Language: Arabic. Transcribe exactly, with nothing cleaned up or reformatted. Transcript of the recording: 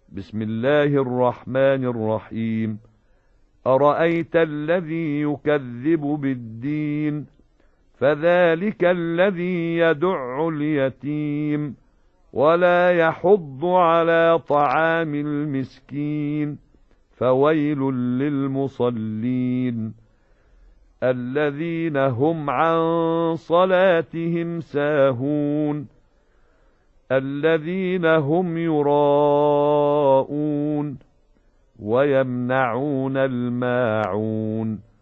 بسم الله الرحمن الرحيم. أرأيت الذي يكذب بالدين فذلك الذي يدع اليتيم ولا يحض على طعام المسكين فويل للمصلين الذين هم عن صلاتهم ساهون الذين هم يراءون ويمنعون الماعون